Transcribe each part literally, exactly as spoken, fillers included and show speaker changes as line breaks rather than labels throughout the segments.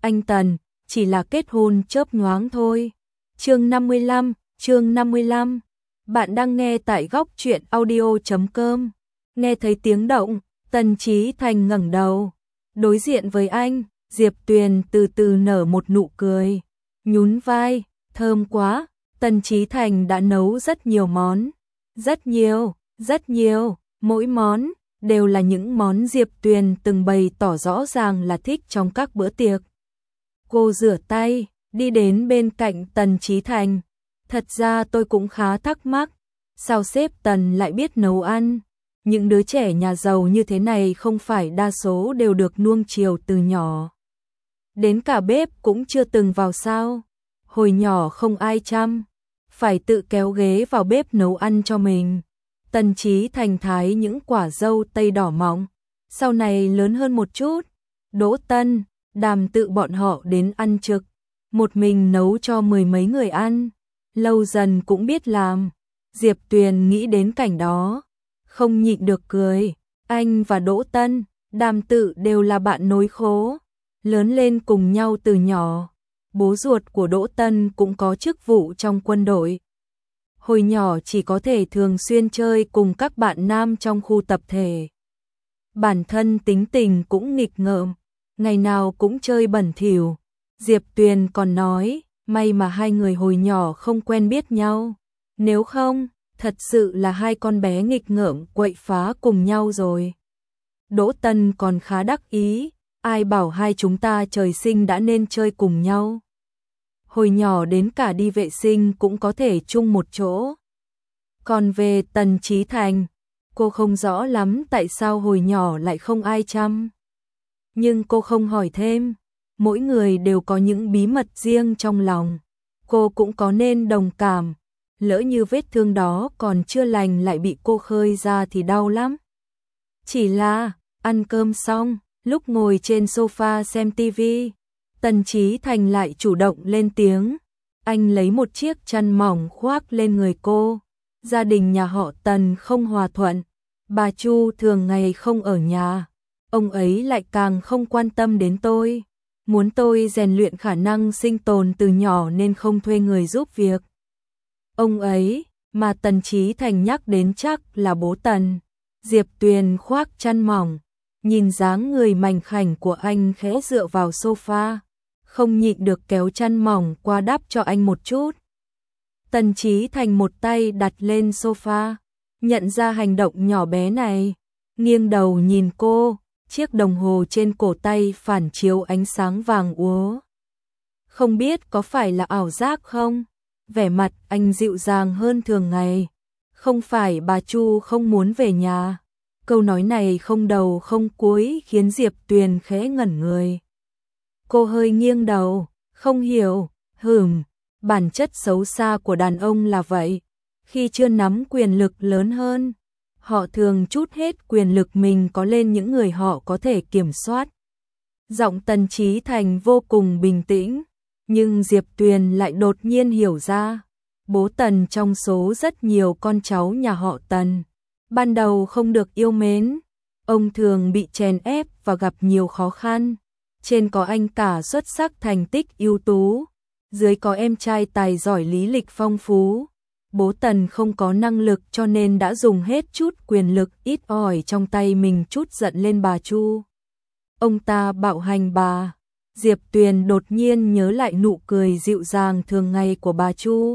anh Tần, chỉ là kết hôn chớp nhoáng thôi. Chương năm mươi lăm, chương năm mươi lăm. Bạn đang nghe tại góc truyện audio chấm com. Nghe thấy tiếng động, Tần Chí Thành ngẩng đầu. Đối diện với anh, Diệp Tuyền từ từ nở một nụ cười. Nhún vai, thơm quá, Tần Chí Thành đã nấu rất nhiều món. Rất nhiều, rất nhiều, mỗi món đều là những món Diệp Tuyền từng bày tỏ rõ ràng là thích trong các bữa tiệc. Cô rửa tay, đi đến bên cạnh Tần Chí Thành. Thật ra tôi cũng khá thắc mắc, sao sếp Tần lại biết nấu ăn? Những đứa trẻ nhà giàu như thế này không phải đa số đều được nuông chiều từ nhỏ. Đến cả bếp cũng chưa từng vào sao? Hồi nhỏ không ai chăm, phải tự kéo ghế vào bếp nấu ăn cho mình. Tần Chí Thành thái những quả dâu tây đỏ mọng. Sau này lớn hơn một chút, Đỗ Tân, Đàm Tự bọn họ đến ăn trực, một mình nấu cho mười mấy người ăn. Lâu dần cũng biết làm. Diệp Tuyền nghĩ đến cảnh đó, không nhịn được cười. Anh và Đỗ Tân, Đàm Tự đều là bạn nối khố, lớn lên cùng nhau từ nhỏ. Bố ruột của Đỗ Tân cũng có chức vụ trong quân đội. Hồi nhỏ chỉ có thể thường xuyên chơi cùng các bạn nam trong khu tập thể. Bản thân tính tình cũng nghịch ngợm, ngày nào cũng chơi bẩn thỉu. Diệp Tuyền còn nói, may mà hai người hồi nhỏ không quen biết nhau. Nếu không, thật sự là hai con bé nghịch ngợm quậy phá cùng nhau rồi. Đỗ Tân còn khá đắc ý, ai bảo hai chúng ta trời sinh đã nên chơi cùng nhau. Hồi nhỏ đến cả đi vệ sinh cũng có thể chung một chỗ. Còn về Tần Chí Thành, cô không rõ lắm tại sao hồi nhỏ lại không ai chăm. Nhưng cô không hỏi thêm, mỗi người đều có những bí mật riêng trong lòng. Cô cũng có nên đồng cảm, lỡ như vết thương đó còn chưa lành lại bị cô khơi ra thì đau lắm. Chỉ là, ăn cơm xong, lúc ngồi trên sofa xem tivi, Tần Chí Thành lại chủ động lên tiếng. Anh lấy một chiếc chăn mỏng khoác lên người cô. Gia đình nhà họ Tần không hòa thuận, bà Chu thường ngày không ở nhà. Ông ấy lại càng không quan tâm đến tôi, muốn tôi rèn luyện khả năng sinh tồn từ nhỏ nên không thuê người giúp việc. Ông ấy, mà Tần Chí Thành nhắc đến chắc là bố Tần. Diệp Tuyền khoác chăn mỏng, nhìn dáng người mảnh khảnh của anh khẽ dựa vào sofa, không nhịn được kéo chăn mỏng qua đắp cho anh một chút. Tần Chí Thành một tay đặt lên sofa, nhận ra hành động nhỏ bé này, nghiêng đầu nhìn cô, chiếc đồng hồ trên cổ tay phản chiếu ánh sáng vàng úa. Không biết có phải là ảo giác không? Vẻ mặt anh dịu dàng hơn thường ngày. Không phải bà Chu không muốn về nhà. Câu nói này không đầu không cuối khiến Diệp Tuyền khẽ ngẩn người. Cô hơi nghiêng đầu, không hiểu, hừm, bản chất xấu xa của đàn ông là vậy. Khi chưa nắm quyền lực lớn hơn, họ thường trút hết quyền lực mình có lên những người họ có thể kiểm soát. Giọng Tần Chí Thành vô cùng bình tĩnh, nhưng Diệp Tuyền lại đột nhiên hiểu ra. Bố Tần trong số rất nhiều con cháu nhà họ Tần, ban đầu không được yêu mến. Ông thường bị chèn ép và gặp nhiều khó khăn. Trên có anh cả xuất sắc thành tích ưu tú, dưới có em trai tài giỏi lý lịch phong phú. Bố Tần không có năng lực cho nên đã dùng hết chút quyền lực ít ỏi trong tay mình trút giận lên bà Chu. Ông ta bạo hành bà. Diệp Tuyền đột nhiên nhớ lại nụ cười dịu dàng thường ngày của bà Chu.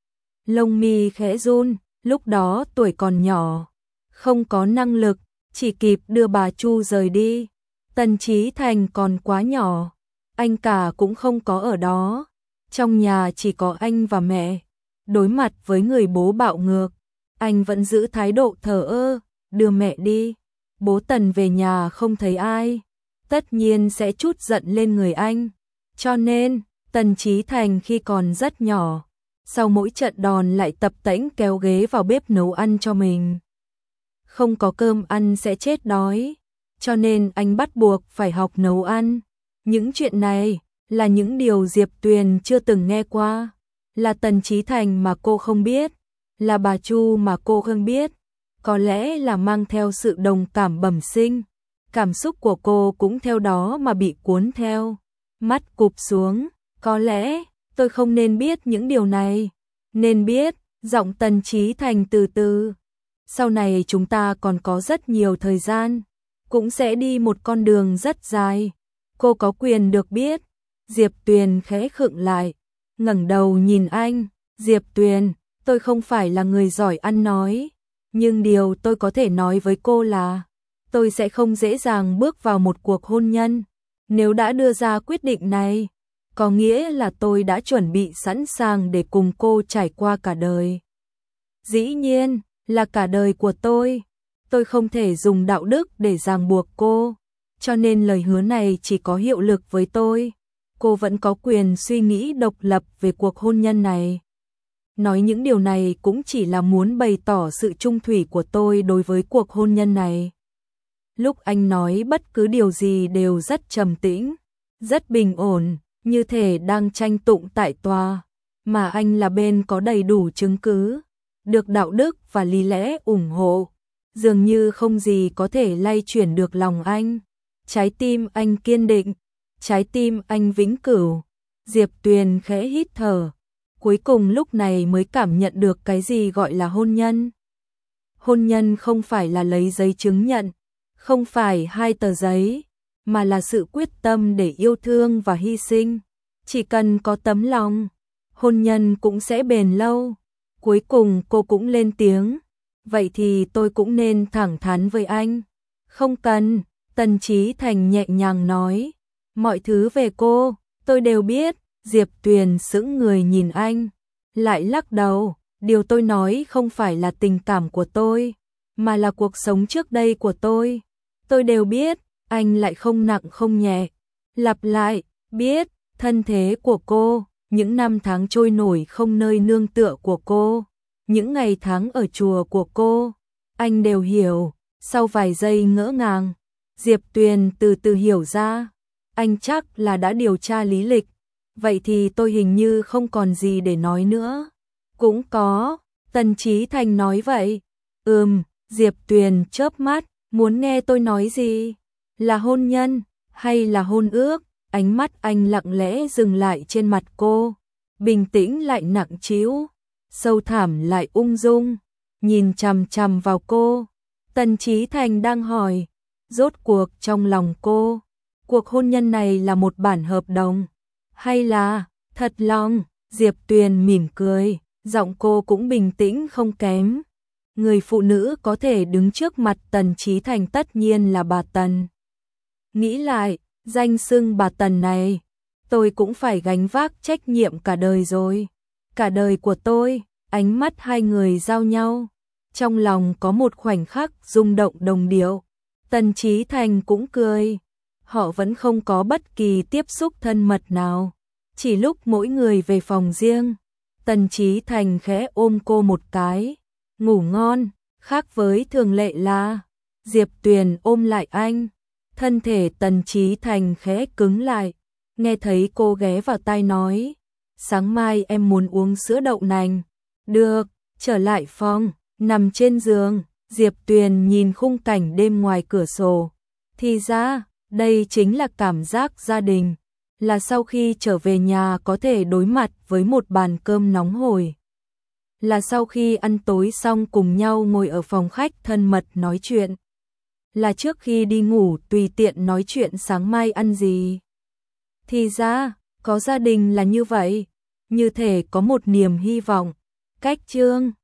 Lông mi khẽ run, lúc đó tuổi còn nhỏ, không có năng lực, chỉ kịp đưa bà Chu rời đi. Tần Chí Thành còn quá nhỏ, anh cả cũng không có ở đó. Trong nhà chỉ có anh và mẹ. Đối mặt với người bố bạo ngược, anh vẫn giữ thái độ thờ ơ, đưa mẹ đi. Bố Tần về nhà không thấy ai, tất nhiên sẽ trút giận lên người anh. Cho nên, Tần Chí Thành khi còn rất nhỏ, sau mỗi trận đòn lại tập tễnh kéo ghế vào bếp nấu ăn cho mình. Không có cơm ăn sẽ chết đói, cho nên anh bắt buộc phải học nấu ăn. Những chuyện này là những điều Diệp Tuyền chưa từng nghe qua. Là Tần Chí Thành mà cô không biết, là bà Chu mà cô không biết. Có lẽ là mang theo sự đồng cảm bẩm sinh, cảm xúc của cô cũng theo đó mà bị cuốn theo. mắt cụp xuống, có lẽ tôi không nên biết những điều này. Nên biết, giọng Tần Chí Thành từ từ. Sau này chúng ta còn có rất nhiều thời gian, cũng sẽ đi một con đường rất dài. Cô có quyền được biết. Diệp Tuyền khẽ khựng lại, ngẩng đầu nhìn anh. Diệp Tuyền, tôi không phải là người giỏi ăn nói, nhưng điều tôi có thể nói với cô là tôi sẽ không dễ dàng bước vào một cuộc hôn nhân. Nếu đã đưa ra quyết định này, có nghĩa là tôi đã chuẩn bị sẵn sàng để cùng cô trải qua cả đời. Dĩ nhiên, là cả đời của tôi. Tôi không thể dùng đạo đức để ràng buộc cô, cho nên lời hứa này chỉ có hiệu lực với tôi. Cô vẫn có quyền suy nghĩ độc lập về cuộc hôn nhân này. Nói những điều này cũng chỉ là muốn bày tỏ sự trung thủy của tôi đối với cuộc hôn nhân này. Lúc anh nói bất cứ điều gì đều rất trầm tĩnh, rất bình ổn, như thể đang tranh tụng tại tòa, mà anh là bên có đầy đủ chứng cứ, được đạo đức và lý lẽ ủng hộ, dường như không gì có thể lay chuyển được lòng anh. Trái tim anh kiên định, trái tim anh vĩnh cửu. Diệp Tuyền khẽ hít thở, cuối cùng lúc này mới cảm nhận được cái gì gọi là hôn nhân. Hôn nhân không phải là lấy giấy chứng nhận, không phải hai tờ giấy, mà là sự quyết tâm để yêu thương và hy sinh. Chỉ cần có tấm lòng, hôn nhân cũng sẽ bền lâu. Cuối cùng cô cũng lên tiếng, vậy thì tôi cũng nên thẳng thắn với anh. Không cần, Tần Chí Thành nhẹ nhàng nói, mọi thứ về cô, tôi đều biết. Diệp Tuyền sững người nhìn anh, lại lắc đầu, điều tôi nói không phải là tình cảm của tôi, mà là cuộc sống trước đây của tôi. Tôi đều biết. Anh lại không nặng không nhẹ, lặp lại, biết, thân thế của cô, những năm tháng trôi nổi không nơi nương tựa của cô, những ngày tháng ở chùa của cô, anh đều hiểu. Sau vài giây ngỡ ngàng, Diệp Tuyền từ từ hiểu ra, anh chắc là đã điều tra lý lịch, vậy thì tôi hình như không còn gì để nói nữa. Cũng có, Tần Chí Thành nói vậy. Ừm, Diệp Tuyền chớp mắt, muốn nghe tôi nói gì? Là hôn nhân, hay là hôn ước? Ánh mắt anh lặng lẽ dừng lại trên mặt cô, bình tĩnh lại nặng trĩu, sâu thẳm lại ung dung, nhìn chằm chằm vào cô. Tần Chí Thành đang hỏi, rốt cuộc trong lòng cô, cuộc hôn nhân này là một bản hợp đồng, hay là thật lòng? Diệp Tuyền mỉm cười, giọng cô cũng bình tĩnh không kém. Người phụ nữ có thể đứng trước mặt Tần Chí Thành tất nhiên là bà Tần. Nghĩ lại, danh xưng bà Tần này, tôi cũng phải gánh vác trách nhiệm cả đời rồi. Cả đời của tôi. Ánh mắt hai người giao nhau, trong lòng có một khoảnh khắc rung động đồng điệu. Tần Chí Thành cũng cười. Họ vẫn không có bất kỳ tiếp xúc thân mật nào. Chỉ lúc mỗi người về phòng riêng, Tần Chí Thành khẽ ôm cô một cái. Ngủ ngon. Khác với thường lệ là Diệp Tuyền ôm lại anh. Thân thể Tần Chí Thành khẽ cứng lại. Nghe thấy cô ghé vào tai nói, sáng mai em muốn uống sữa đậu nành. Được. Trở lại phòng, nằm trên giường, Diệp Tuyền nhìn khung cảnh đêm ngoài cửa sổ. Thì ra, đây chính là cảm giác gia đình, là sau khi trở về nhà có thể đối mặt với một bàn cơm nóng hổi, là sau khi ăn tối xong cùng nhau ngồi ở phòng khách thân mật nói chuyện, là trước khi đi ngủ tùy tiện nói chuyện sáng mai ăn gì. Thì ra, có gia đình là như vậy, như thể có một niềm hy vọng. Cách chương